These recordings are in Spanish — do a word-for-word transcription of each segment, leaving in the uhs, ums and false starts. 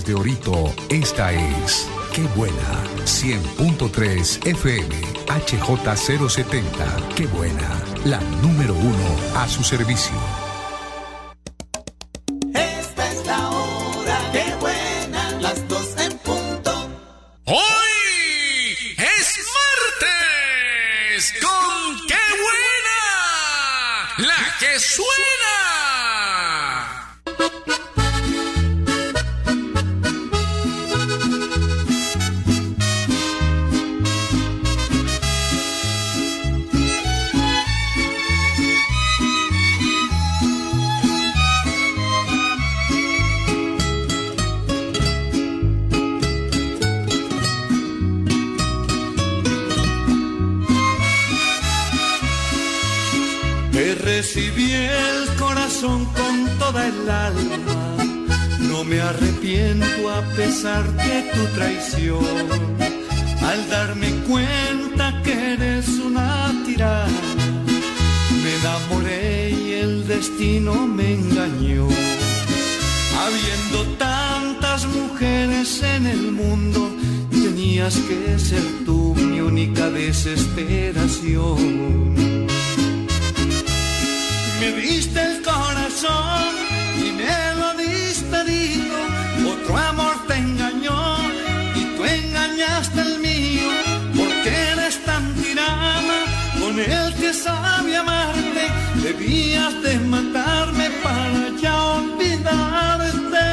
desde Orito, esta es Qué Buena, cien punto tres F M, H J cero setenta. Qué Buena, la número uno a su servicio. Esta es la hora, Qué Buena, las dos en punto. ¡Hoy es martes! ¡Con Qué Buena! ¡La que suena! Recibí el corazón con toda el alma, no me arrepiento a pesar de tu traición. Al darme cuenta que eres una tirana, me enamoré y el destino me engañó. Habiendo tantas mujeres en el mundo, tenías que ser tú mi única desesperación. Me diste el corazón y me lo diste herido, otro amor te engañó y tú engañaste el mío, porque eres tan tirana con el que sabe amarte, debías de matarme para ya olvidarte.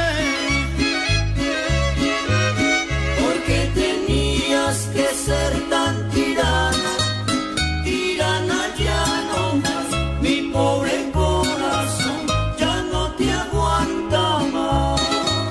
Porque tenías que ser tan tirana, tirana ya no más, mi pobre corazón ya no te aguanta más.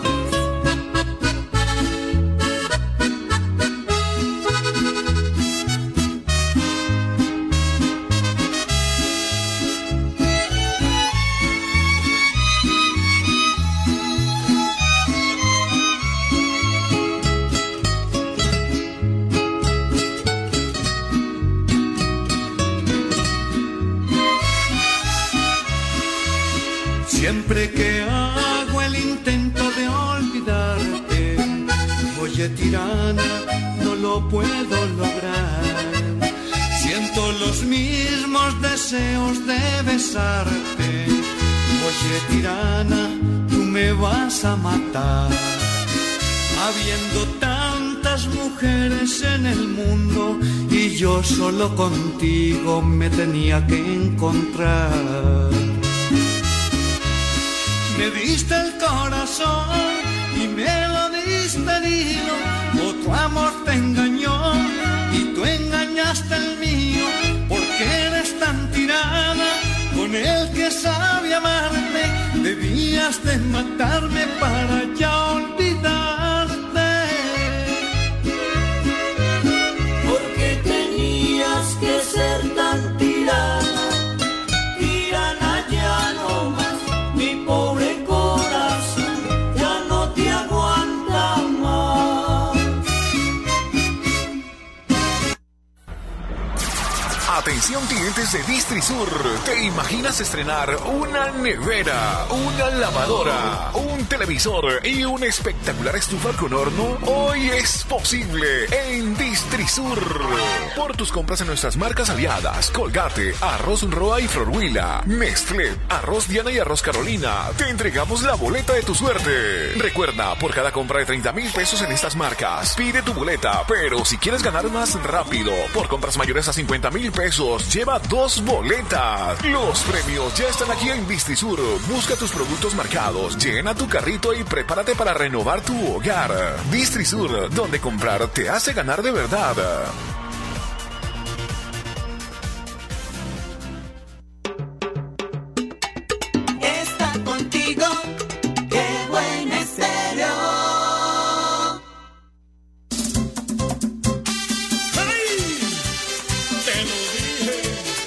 Siempre que hago el intento de olvidarte, oye tirana, no lo puedo lograr. Siento los mismos deseos de besarte, oye tirana, tú me vas a matar. Habiendo tantas mujeres en el mundo y yo solo contigo me tenía que encontrar. Me diste el corazón y me lo diste herido, otro amor te engañó y tú engañaste el mío, porque eres tan tirana con el que sabe amarte, debías de matarme para ya olvidarte. Porque tenías que ser tan tirana, tirana ya no más, mi pobre corazón ya no te aguanta más. Atención clientes de Distrisur, ¿te imaginas estrenar una nevera, una lavadora, un televisor y una espectacular estufa con horno? Hoy es posible en Distrisur. Por tus compras en nuestras marcas aliadas, Colgate, Arroz Roa y Florhuila, Nestlé, Arroz Diana y Arroz Carolina, te entregamos la boleta de tu suerte. Recuerda, por cada compra de treinta mil pesos en estas marcas, pide tu boleta, pero si quieres ganar más rápido, por compras mayores a cincuenta mil pesos, lleva dos boletas. Los premios ya están aquí en Distrisur. Busca tus productos marcados, llena tu carrito y prepárate para renovar tu hogar. Distrisur, donde comprar te hace ganar de verdad. Está contigo, Qué Buena Estéreo. ¡Ay! Te lo dije.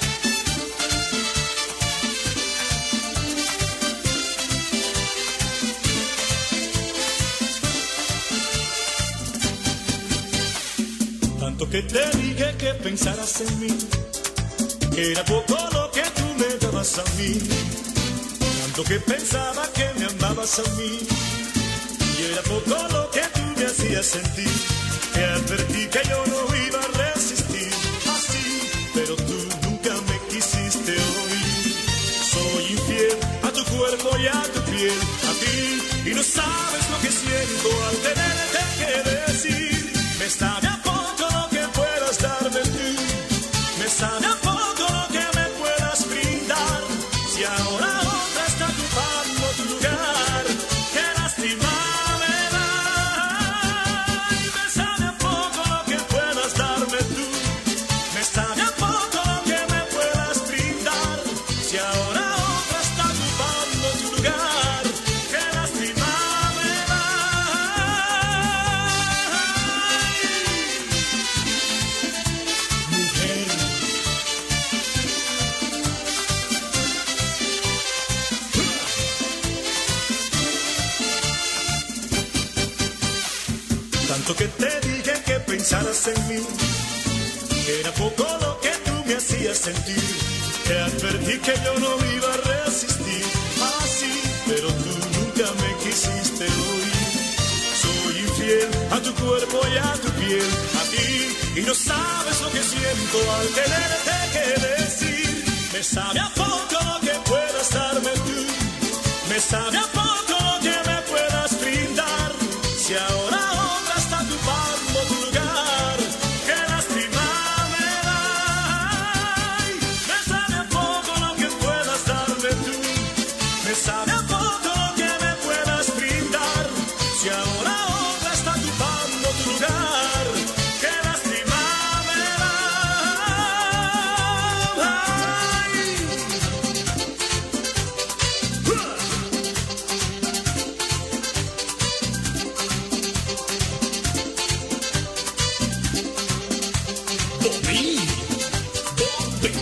Tanto que te dije que pensaras en mí, que era poco lo que tú me dabas a mí. Tanto que pensaba que me amabas a mí, y era poco lo que tú me hacías sentir. Te advertí que yo no iba a resistir así, pero tú nunca me quisiste oír. Soy infiel a tu cuerpo y a tu piel, a ti, y no sabes lo que siento al tenerte que decir. Me sabe a poco lo que puedas darme tú, me sabe a poco lo que me puedas brindar. Si ahora otra está ocupando tu lugar, qué lástima me da. Y me sabe a poco lo que puedas darme tú, me sabe a poco lo que me puedas brindar. Si ahora otra está ocupando tu lugar, qué lástima me da. Mujer, tanto que te dije que pensaras en mí, que era poco lo que tú me hacías sentir. Te advertí que yo no iba a resistir así, pero tú nunca me quisiste oír. Soy infiel a tu cuerpo y a tu piel, a ti, y no sabes lo que siento al tenerte que decir. Me sabe a poco lo que puedas darme tú, me sabe a poco lo que me puedas brindar. Si ahora otra está ocupando tu lugar, qué lástima me da. Me sabe a poco lo que puedas darme tú, me sabe a poco lo que me puedas brindar. Si ahora otra está ocupando tu lugar, qué lástima me da. Bobby, Bobby.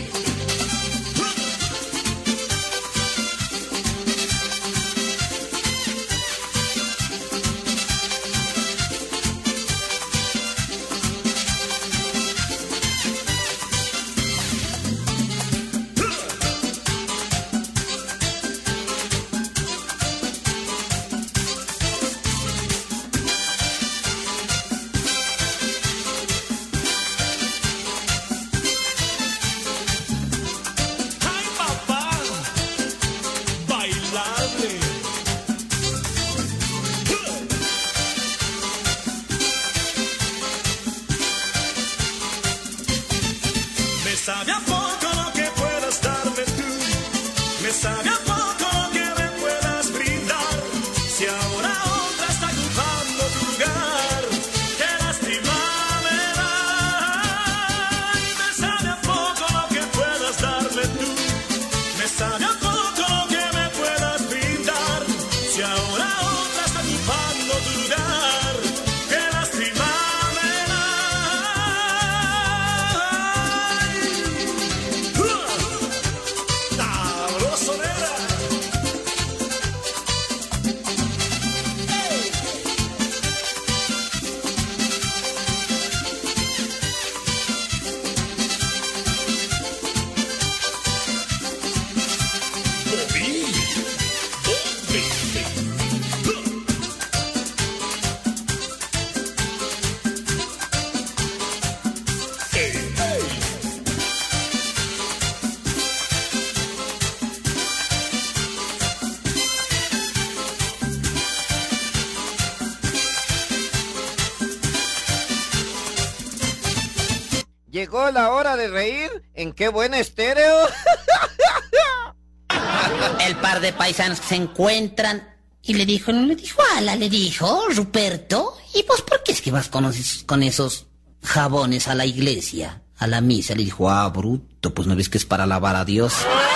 Ay, papá, bailable. Me sabe a poco lo que puedas darme tú, me sabe a poco lo que me puedas brindar. Si ahora otra está ocupando tu lugar, qué lástima me da. Y me sabe a poco lo que puedas darme tú, me sabe a poco lo que me puedas brindar. Si ahora otra está ocupando tu lugar, qué lástima me da. Sabrosonera. Bobby, Bobby. Hey, hey. Llegó la hora de reír en Qué Buen Estéreo. El par de paisanos que se encuentran y le dijo, no le dijo, ala, le dijo, Ruperto, ¿y vos por qué es que vas con esos, con esos jabones a la iglesia, a la misa? Le dijo, ah, bruto, pues no ves que es para alabar a Dios.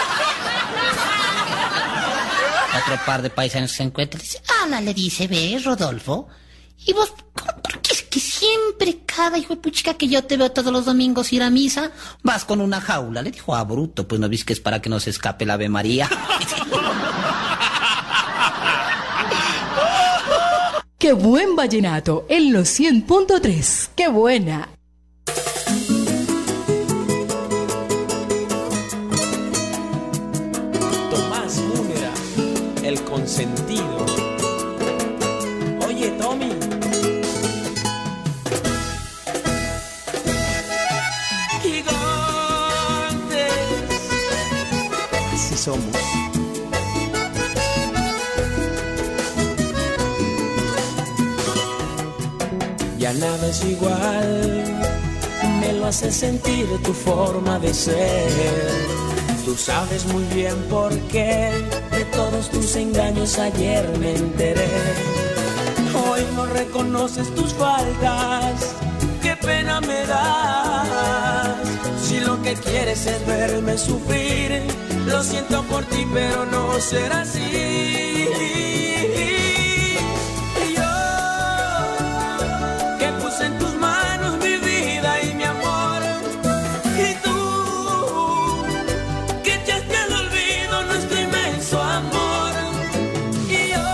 Otro par de paisanos que se encuentran y dice, ala, le dice, ve, Rodolfo, ¿y vos por qué es que siempre, cada hijo de puchica que yo te veo todos los domingos ir a misa, vas con una jaula? Le dijo, ah, bruto, pues no ves que es para que no se escape la Ave María. ¡Qué buen vallenato! En los cien punto tres. ¡Qué buena! Tomás Múnera, el consentido. Oye somos. Ya nada es igual, me lo hace sentir tu forma de ser. Tú sabes muy bien por qué de todos tus engaños ayer me enteré. Hoy no reconoces tus faltas, qué pena me das. Si lo que quieres es verme sufrir, lo siento por ti, pero no será así. En tus manos mi vida y mi amor, y tú que echaste al olvido nuestro inmenso amor, y yo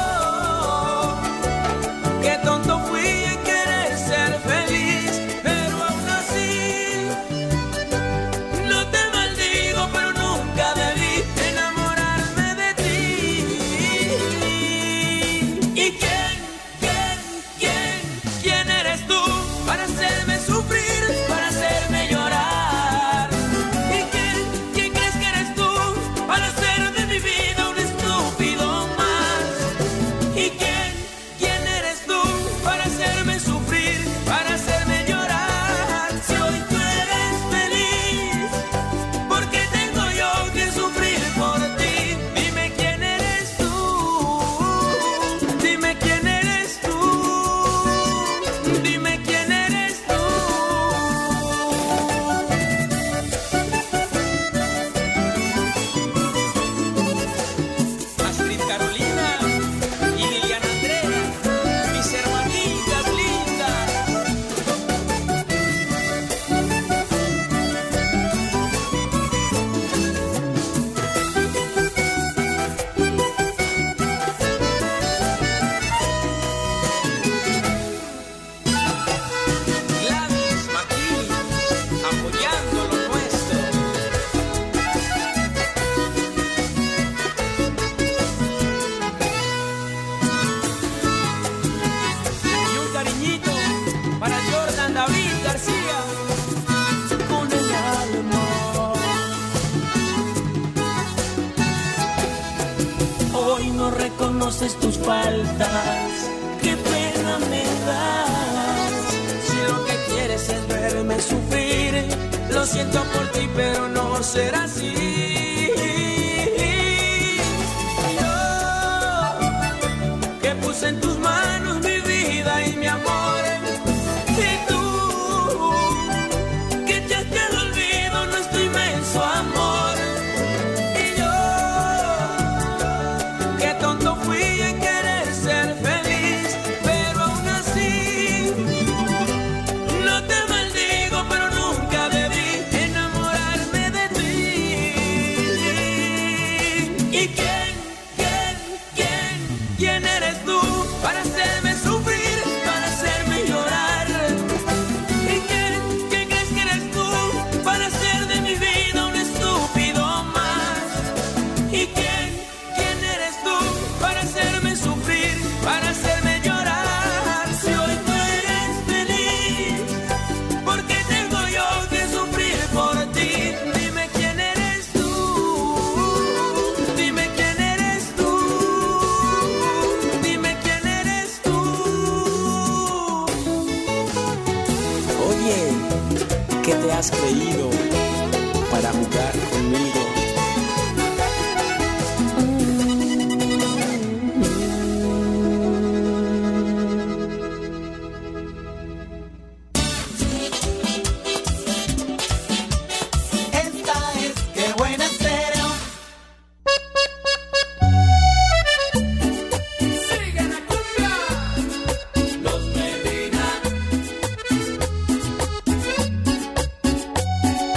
que tonto fui en querer ser feliz, pero aún así no te maldigo, pero nunca debí enamorarme de ti. ¿Y quién, quién, quién, quién eres tú? Para hacerme sufrir, para hacerme llorar. ¿Y quién, quién crees que eres tú? Para hacer de mi vida un estúpido más. ¿Y quién, quién eres tú? Para hacerme sufrir, para hacerme llorar. Si hoy tú eres feliz, ¿por qué tengo yo que sufrir por ti? Dime quién eres tú, dime quién eres tú, dime quién eres tú. Astrid Carolina y Liliana Andrea, mis hermanitas lindas. Gladys McKinney, apoyando lo nuestro. Y un cariñito para Jordan David García, con el alma. Hoy no reconoces tus faltas, qué pena me das. Si lo que quieres es verme sufrir, lo siento por ti, pero no será así. Yo, que puse en tus manos mi vida y mi amor, y tú, que echaste al olvido nuestro inmenso amor, y yo, que tonto fui en querer ser feliz, pero aún así no te maldigo, pero nunca debí enamorarme de ti. ¿Y quién, quién, quién, quién eres tú? Para hacerme sufrir, para hacerme llorar. ¿Y quién, quién crees que eres tú? Para hacer de mi vida un estúpido más. ¿Y quién, quién eres tú? Para hacerme sufrir, para hacerme llorar. Si hoy tú eres feliz, ¿por qué tengo yo que sufrir por ti? Dime quién eres tú, dime quién eres tú, dime quién eres tú. Oye, ¿qué te has creído para jugar conmigo? Esta es Qué Buena Estéreo. Sigue la cumbia. Los Medina.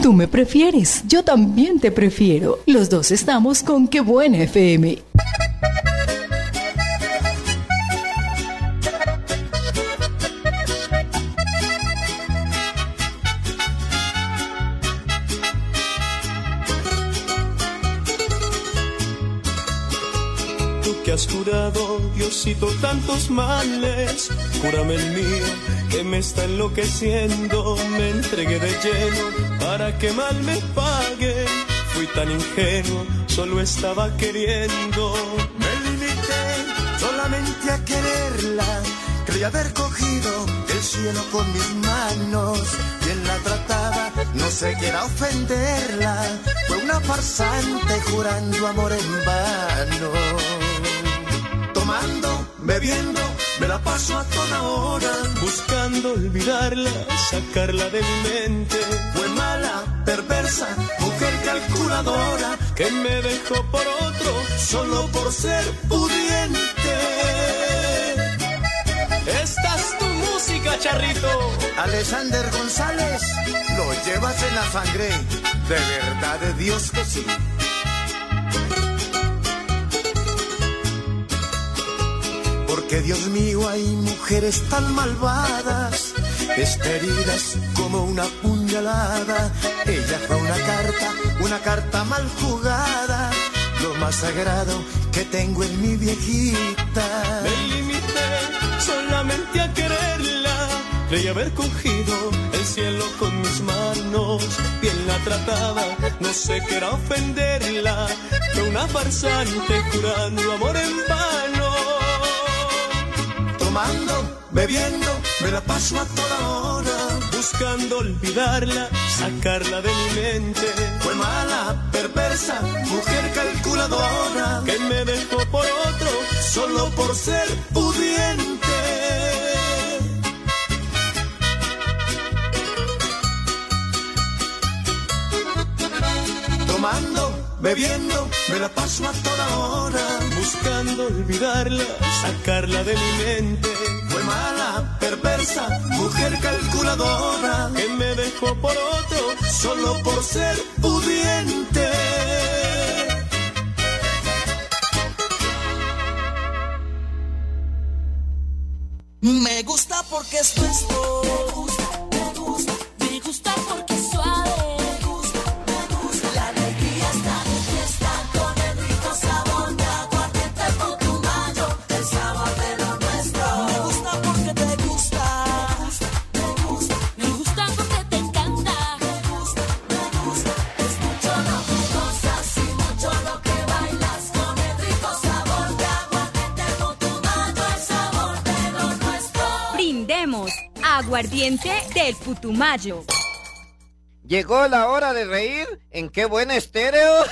Tú me prefieres, yo también te prefiero. Los dos estamos con Qué Buena F M. Tú que has jurado, Diosito, tantos males, júrame el mío, que me está enloqueciendo. Me entregué de lleno para que mal me paguen. Fui tan ingenuo, solo estaba queriendo. Me limité solamente a quererla. Creí haber cogido el cielo con mis manos. Bien la trataba, no sé qué era ofenderla. Fue una farsante jurando amor en vano. Tomando, bebiendo, me la paso a toda hora, buscando olvidarla, sacarla de mi mente. Fue mala, perversa, mujer calculadora, que me dejó por otro, solo por ser pudiente. Esta es tu música, charrito. Alexander González, lo llevas en la sangre, de verdad de Dios que sí. Porque Dios mío, hay mujeres tan malvadas, despedidas como una puñalada. Ella fue una carta, una carta mal jugada, lo más sagrado que tengo en mi viejita. Me limité solamente a quererla, creí haber cogido el cielo con mis manos. Bien la trataba, no sé qué era ofenderla. Fue una farsante jurando amor en vano. Tomando, bebiendo, me la paso a toda hora, buscando olvidarla, sacarla de mi mente. Fue mala, perversa, mujer calculadora, que me dejó por otro, solo por ser pudiente. Tomando, bebiendo, me la paso a toda hora, buscando olvidarla, sacarla de mi mente. Fue mala, perversa, mujer calculadora, que me dejó por otro, solo por ser pudiente. Me gusta porque es nuestro. Me gusta, me gusta, me gusta porque es suave. Me gusta, me gusta. La alegría está de fiesta con el rico sabor de aguardiente Putumayo, el sabor de lo nuestro. Me gusta porque te gusta. Me gusta, me gusta, me gusta porque te encanta. Me gusta, me gusta. Es mucho lo que gozas y mucho lo que bailas con el rico sabor de aguardiente Putumayo, el sabor de lo nuestro. Brindemos aguardiente del Putumayo. Llegó la hora de reír en Qué Buena Estéreo.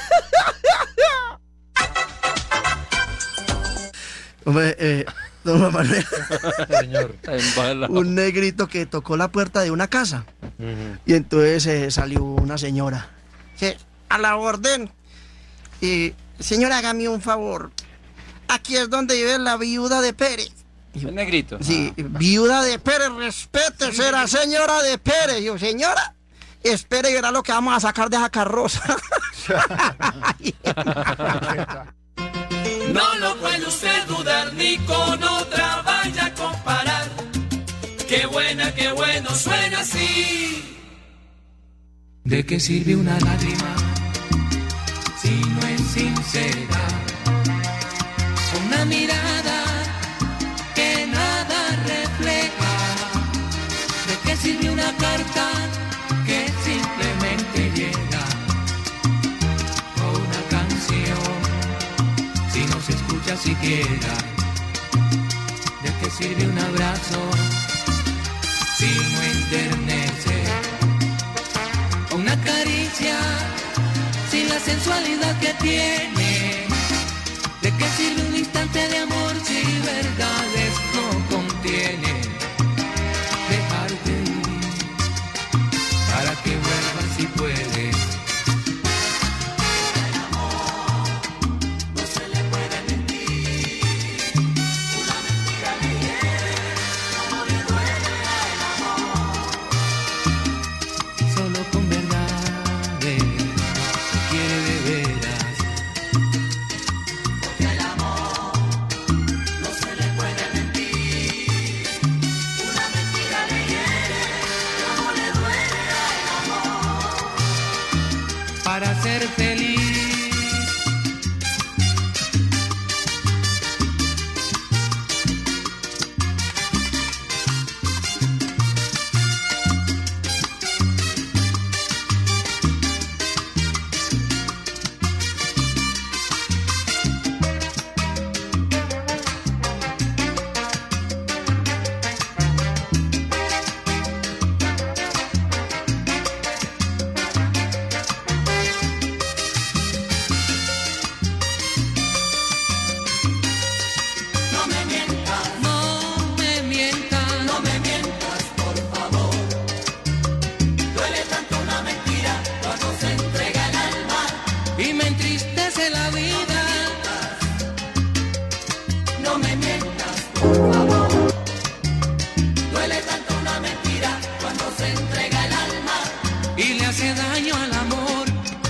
Hombre, eh, don Manuel. Señor, Un negrito que tocó la puerta de una casa. Uh-huh. Y entonces eh, salió una señora. Sí, a la orden. Y, señora, hágame un favor. Aquí es donde vive la viuda de Pérez. ¿El negrito? Sí, ah. Viuda de Pérez, respete, será señora de Pérez. Y yo, señora, espere y verá lo que vamos a sacar de esa carroza. No lo puede usted dudar ni con otra vaya a comparar. Qué buena, qué bueno suena así. ¿De qué sirve una lágrima si no es sincera? Una mirada que nada refleja. ¿De qué sirve una carta que simplemente llega? O una canción si no se escucha siquiera. ¿De qué sirve un abrazo si no enternece? O una caricia sin la sensualidad que tiene. ¿De qué sirve un instante de amor si verdades no contiene? Dejarte ir para que vuelvas si puedes. El amor no se le puede mentir. Una mentira le hiere, como le duele al amor. Solo con verdad y le hace daño al amor.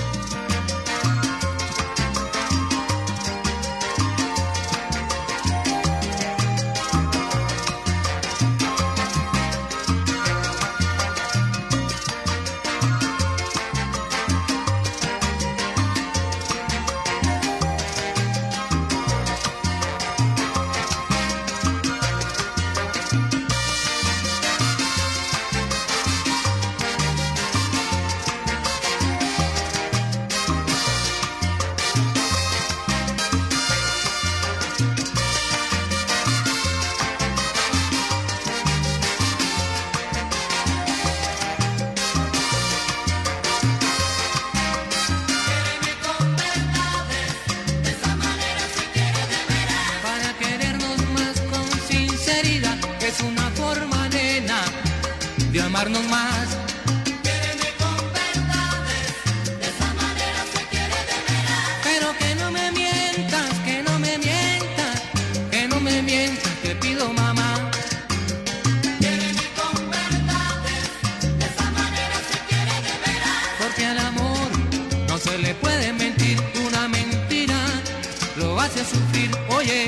Amarnos más. Quiereme con verdades, de esa manera se quiere de veras. Pero que no me mientas, que no me mientas, que no me mientas, te pido mamá. Quiereme con verdades, de esa manera se quiere de veras. Porque al amor no se le puede mentir, una mentira lo hace sufrir, oye.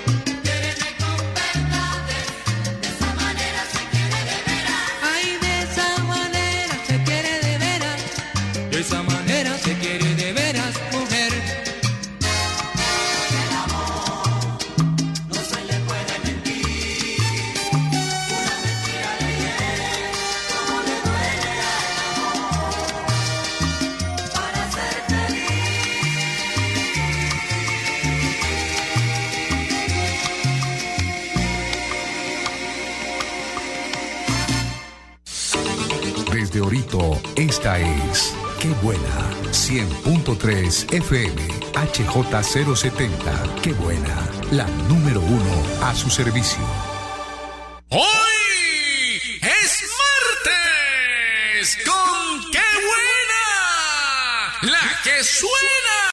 De esa manera se quiere de veras, mujer. El amor no se le puede mentir. Una mentira le hiere, como le duele al amor. Para ser feliz. Desde Orito, esta es Qué Buena, cien punto tres F M, H J cero setenta. Qué Buena, la número uno a su servicio. Hoy es martes con Qué Buena, la que suena.